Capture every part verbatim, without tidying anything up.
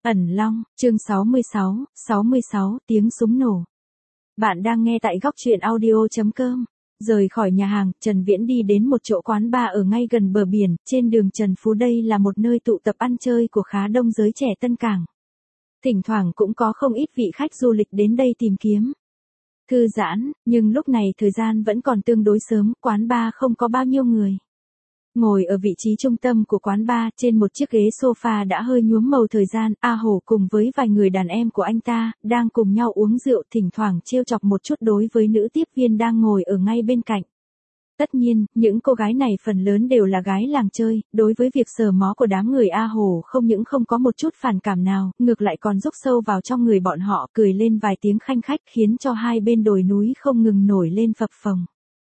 Ẩn Long, chương sáu mươi sáu, sáu mươi sáu, tiếng súng nổ. Bạn đang nghe tại góc truyện audio chấm com. Rời khỏi nhà hàng, Trần Viễn đi đến một chỗ quán bar ở ngay gần bờ biển, trên đường Trần Phú. Đây là một nơi tụ tập ăn chơi của khá đông giới trẻ Tân Cảng. Thỉnh thoảng cũng có không ít vị khách du lịch đến đây tìm kiếm thư giãn, nhưng lúc này thời gian vẫn còn tương đối sớm, quán bar không có bao nhiêu người. Ngồi ở vị trí trung tâm của quán bar, trên một chiếc ghế sofa đã hơi nhuốm màu thời gian, A Hổ cùng với vài người đàn em của anh ta, đang cùng nhau uống rượu, thỉnh thoảng trêu chọc một chút đối với nữ tiếp viên đang ngồi ở ngay bên cạnh. Tất nhiên, những cô gái này phần lớn đều là gái làng chơi, đối với việc sờ mó của đám người A Hổ không những không có một chút phản cảm nào, ngược lại còn rúc sâu vào trong người bọn họ, cười lên vài tiếng khanh khách khiến cho hai bên đồi núi không ngừng nổi lên phập phồng.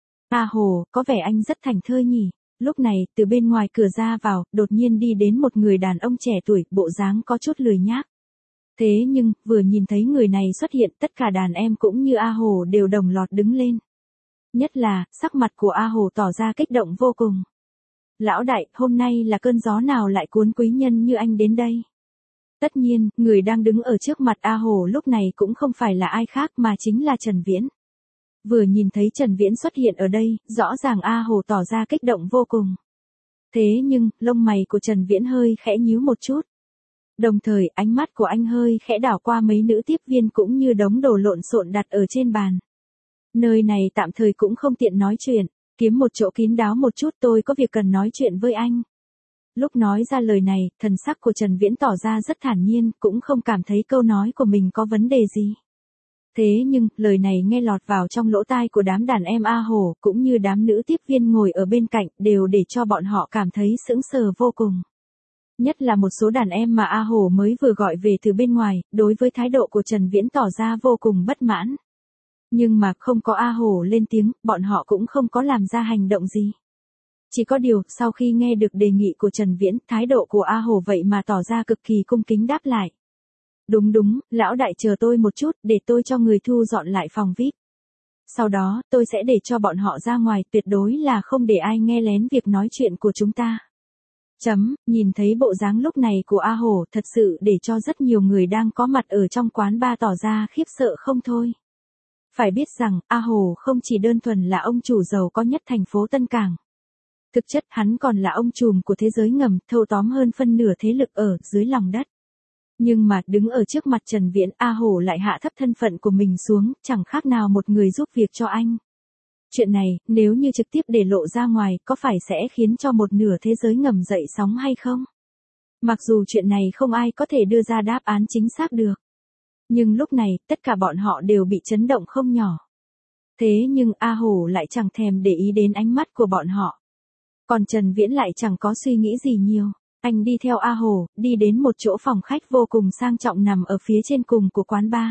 A Hổ, có vẻ anh rất thảnh thơi nhỉ? Lúc này, từ bên ngoài cửa ra vào, đột nhiên đi đến một người đàn ông trẻ tuổi, bộ dáng có chút lười nhác. Thế nhưng, vừa nhìn thấy người này xuất hiện, tất cả đàn em cũng như A Hổ đều đồng loạt đứng lên. Nhất là, sắc mặt của A Hổ tỏ ra kích động vô cùng. Lão đại, hôm nay là cơn gió nào lại cuốn quý nhân như anh đến đây? Tất nhiên, người đang đứng ở trước mặt A Hổ lúc này cũng không phải là ai khác mà chính là Trần Viễn. Vừa nhìn thấy Trần Viễn xuất hiện ở đây, rõ ràng A Hổ tỏ ra kích động vô cùng. Thế nhưng, lông mày của Trần Viễn hơi khẽ nhíu một chút. Đồng thời, ánh mắt của anh hơi khẽ đảo qua mấy nữ tiếp viên cũng như đống đồ lộn xộn đặt ở trên bàn. Nơi này tạm thời cũng không tiện nói chuyện, kiếm một chỗ kín đáo một chút, tôi có việc cần nói chuyện với anh. Lúc nói ra lời này, thần sắc của Trần Viễn tỏ ra rất thản nhiên, cũng không cảm thấy câu nói của mình có vấn đề gì. Thế nhưng, lời này nghe lọt vào trong lỗ tai của đám đàn em A Hổ, cũng như đám nữ tiếp viên ngồi ở bên cạnh, đều để cho bọn họ cảm thấy sững sờ vô cùng. Nhất là một số đàn em mà A Hổ mới vừa gọi về từ bên ngoài, đối với thái độ của Trần Viễn tỏ ra vô cùng bất mãn. Nhưng mà không có A Hổ lên tiếng, bọn họ cũng không có làm ra hành động gì. Chỉ có điều, sau khi nghe được đề nghị của Trần Viễn, thái độ của A Hổ vậy mà tỏ ra cực kỳ cung kính đáp lại. Đúng đúng, lão đại chờ tôi một chút, để tôi cho người thu dọn lại phòng vi ai pi. Sau đó, tôi sẽ để cho bọn họ ra ngoài, tuyệt đối là không để ai nghe lén việc nói chuyện của chúng ta. Chấm, nhìn thấy bộ dáng lúc này của A Hổ thật sự để cho rất nhiều người đang có mặt ở trong quán bar tỏ ra khiếp sợ không thôi. Phải biết rằng, A Hổ không chỉ đơn thuần là ông chủ giàu có nhất thành phố Tân Cảng. Thực chất hắn còn là ông trùm của thế giới ngầm, thâu tóm hơn phân nửa thế lực ở dưới lòng đất. Nhưng mà đứng ở trước mặt Trần Viễn, A Hổ lại hạ thấp thân phận của mình xuống, chẳng khác nào một người giúp việc cho anh. Chuyện này, nếu như trực tiếp để lộ ra ngoài, có phải sẽ khiến cho một nửa thế giới ngầm dậy sóng hay không? Mặc dù chuyện này không ai có thể đưa ra đáp án chính xác được. Nhưng lúc này, tất cả bọn họ đều bị chấn động không nhỏ. Thế nhưng A Hổ lại chẳng thèm để ý đến ánh mắt của bọn họ. Còn Trần Viễn lại chẳng có suy nghĩ gì nhiều. Anh đi theo A Hổ, đi đến một chỗ phòng khách vô cùng sang trọng nằm ở phía trên cùng của quán bar.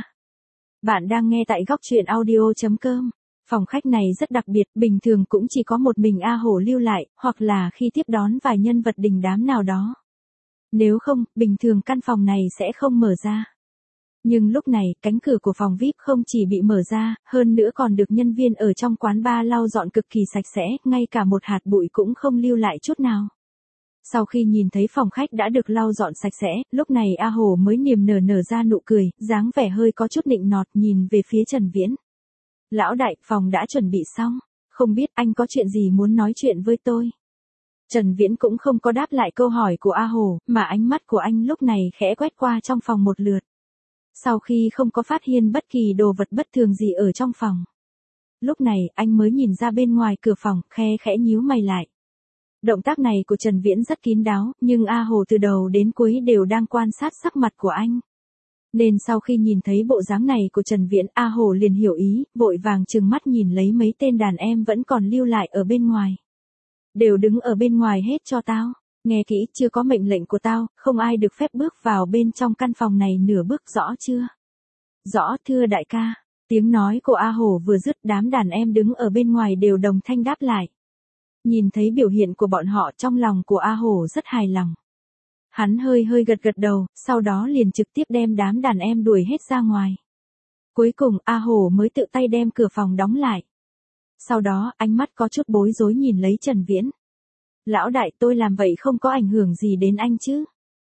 Bạn đang nghe tại góc truyện audio chấm com. Phòng khách này rất đặc biệt, bình thường cũng chỉ có một mình A Hổ lưu lại, hoặc là khi tiếp đón vài nhân vật đình đám nào đó. Nếu không, bình thường căn phòng này sẽ không mở ra. Nhưng lúc này, cánh cửa của phòng vi ai pi không chỉ bị mở ra, hơn nữa còn được nhân viên ở trong quán bar lau dọn cực kỳ sạch sẽ, ngay cả một hạt bụi cũng không lưu lại chút nào. Sau khi nhìn thấy phòng khách đã được lau dọn sạch sẽ, lúc này A Hổ mới niềm nở nở ra nụ cười, dáng vẻ hơi có chút nịnh nọt nhìn về phía Trần Viễn. Lão đại, phòng đã chuẩn bị xong, không biết anh có chuyện gì muốn nói chuyện với tôi? Trần Viễn cũng không có đáp lại câu hỏi của A Hổ, mà ánh mắt của anh lúc này khẽ quét qua trong phòng một lượt. Sau khi không có phát hiện bất kỳ đồ vật bất thường gì ở trong phòng. Lúc này, anh mới nhìn ra bên ngoài cửa phòng, khe khẽ nhíu mày lại. Động tác này của Trần Viễn rất kín đáo, nhưng A Hổ từ đầu đến cuối đều đang quan sát sắc mặt của anh. Nên sau khi nhìn thấy bộ dáng này của Trần Viễn, A Hổ liền hiểu ý, vội vàng trừng mắt nhìn lấy mấy tên đàn em vẫn còn lưu lại ở bên ngoài. Đều đứng ở bên ngoài hết cho tao, nghe kỹ, chưa có mệnh lệnh của tao, không ai được phép bước vào bên trong căn phòng này nửa bước, rõ chưa? Rõ thưa đại ca. Tiếng nói của A Hổ vừa dứt, đám đàn em đứng ở bên ngoài đều đồng thanh đáp lại. Nhìn thấy biểu hiện của bọn họ, trong lòng của A Hổ rất hài lòng. Hắn hơi hơi gật gật đầu, sau đó liền trực tiếp đem đám đàn em đuổi hết ra ngoài. Cuối cùng, A Hổ mới tự tay đem cửa phòng đóng lại. Sau đó, ánh mắt có chút bối rối nhìn lấy Trần Viễn. Lão đại, tôi làm vậy không có ảnh hưởng gì đến anh chứ?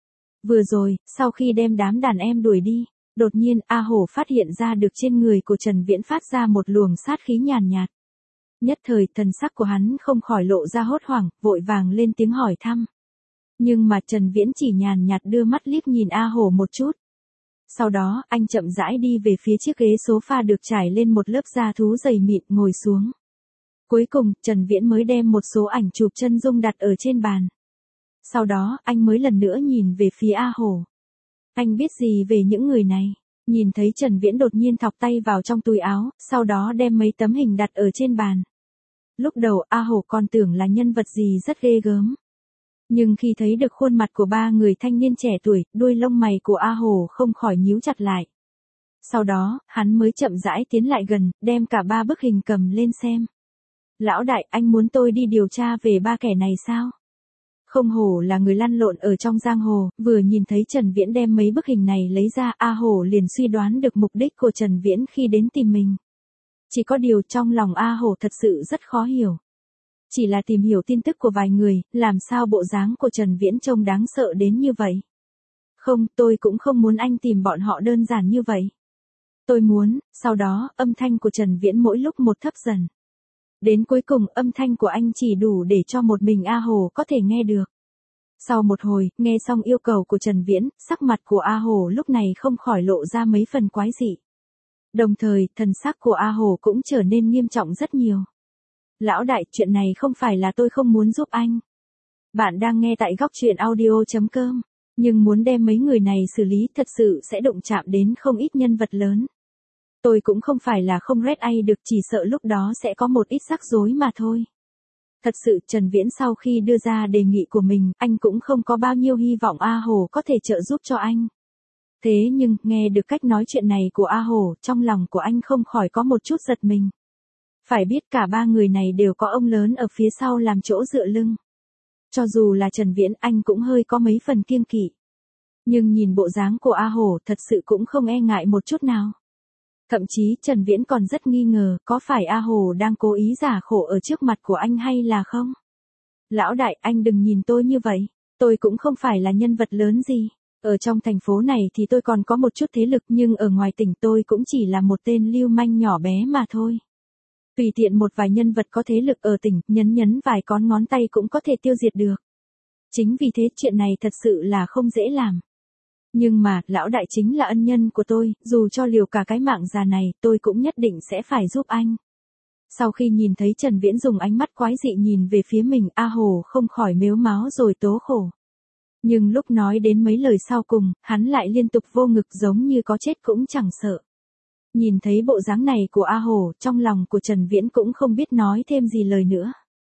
Vừa rồi, sau khi đem đám đàn em đuổi đi, đột nhiên A Hổ phát hiện ra được trên người của Trần Viễn phát ra một luồng sát khí nhàn nhạt. Nhất thời thần sắc của hắn không khỏi lộ ra hốt hoảng, vội vàng lên tiếng hỏi thăm. Nhưng mà Trần Viễn chỉ nhàn nhạt đưa mắt liếc nhìn A Hổ một chút. Sau đó, anh chậm rãi đi về phía chiếc ghế sofa được trải lên một lớp da thú dày mịn ngồi xuống. Cuối cùng, Trần Viễn mới đem một số ảnh chụp chân dung đặt ở trên bàn. Sau đó, anh mới lần nữa nhìn về phía A Hổ. Anh biết gì về những người này? Nhìn thấy Trần Viễn đột nhiên thọc tay vào trong túi áo, sau đó đem mấy tấm hình đặt ở trên bàn. Lúc đầu A Hổ còn tưởng là nhân vật gì rất ghê gớm. Nhưng khi thấy được khuôn mặt của ba người thanh niên trẻ tuổi, đuôi lông mày của A Hổ không khỏi nhíu chặt lại. Sau đó, hắn mới chậm rãi tiến lại gần, đem cả ba bức hình cầm lên xem. Lão đại, anh muốn tôi đi điều tra về ba kẻ này sao? Không hổ là người lăn lộn ở trong giang hồ, vừa nhìn thấy Trần Viễn đem mấy bức hình này lấy ra, A Hổ liền suy đoán được mục đích của Trần Viễn khi đến tìm mình. Chỉ có điều trong lòng A Hổ thật sự rất khó hiểu. Chỉ là tìm hiểu tin tức của vài người, làm sao bộ dáng của Trần Viễn trông đáng sợ đến như vậy? Không, tôi cũng không muốn anh tìm bọn họ đơn giản như vậy. Tôi muốn, sau đó, âm thanh của Trần Viễn mỗi lúc một thấp dần. Đến cuối cùng âm thanh của anh chỉ đủ để cho một mình A Hổ có thể nghe được. Sau một hồi, nghe xong yêu cầu của Trần Viễn, sắc mặt của A Hổ lúc này không khỏi lộ ra mấy phần quái dị. Đồng thời, thần sắc của A Hổ cũng trở nên nghiêm trọng rất nhiều. Lão đại, chuyện này không phải là tôi không muốn giúp anh. Bạn đang nghe tại góc truyện audio chấm com, nhưng muốn đem mấy người này xử lý thật sự sẽ đụng chạm đến không ít nhân vật lớn. Tôi cũng không phải là không red ai được, chỉ sợ lúc đó sẽ có một ít rắc rối mà thôi. Thật sự Trần Viễn sau khi đưa ra đề nghị của mình, anh cũng không có bao nhiêu hy vọng A Hổ có thể trợ giúp cho anh. Thế nhưng, nghe được cách nói chuyện này của A Hổ, trong lòng của anh không khỏi có một chút giật mình. Phải biết cả ba người này đều có ông lớn ở phía sau làm chỗ dựa lưng. Cho dù là Trần Viễn, anh cũng hơi có mấy phần kiêng kỵ. Nhưng nhìn bộ dáng của A Hổ thật sự cũng không e ngại một chút nào. Thậm chí Trần Viễn còn rất nghi ngờ có phải A Hổ đang cố ý giả khổ ở trước mặt của anh hay là không? Lão đại, anh đừng nhìn tôi như vậy. Tôi cũng không phải là nhân vật lớn gì. Ở trong thành phố này thì tôi còn có một chút thế lực, nhưng ở ngoài tỉnh tôi cũng chỉ là một tên lưu manh nhỏ bé mà thôi. Tùy tiện một vài nhân vật có thế lực ở tỉnh, nhấn nhấn vài con ngón tay cũng có thể tiêu diệt được. Chính vì thế chuyện này thật sự là không dễ làm. Nhưng mà, lão đại chính là ân nhân của tôi, dù cho liều cả cái mạng già này, tôi cũng nhất định sẽ phải giúp anh. Sau khi nhìn thấy Trần Viễn dùng ánh mắt quái dị nhìn về phía mình, A Hổ không khỏi mếu máo rồi tố khổ. Nhưng lúc nói đến mấy lời sau cùng, hắn lại liên tục vô ngực giống như có chết cũng chẳng sợ. Nhìn thấy bộ dáng này của A Hổ, trong lòng của Trần Viễn cũng không biết nói thêm gì lời nữa.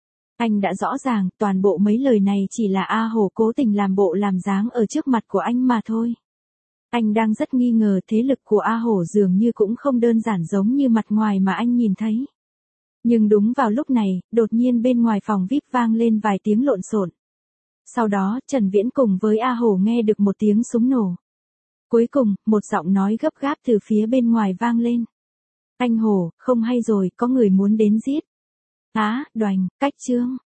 Anh đã rõ ràng, toàn bộ mấy lời này chỉ là A Hổ cố tình làm bộ làm dáng ở trước mặt của anh mà thôi. Anh đang rất nghi ngờ thế lực của A Hổ dường như cũng không đơn giản giống như mặt ngoài mà anh nhìn thấy. Nhưng đúng vào lúc này, đột nhiên bên ngoài phòng vi ai pi vang lên vài tiếng lộn xộn. Sau đó, Trần Viễn cùng với A Hổ nghe được một tiếng súng nổ. Cuối cùng, một giọng nói gấp gáp từ phía bên ngoài vang lên. Anh Hổ, không hay rồi, có người muốn đến giết. Á, đoành, cách chương.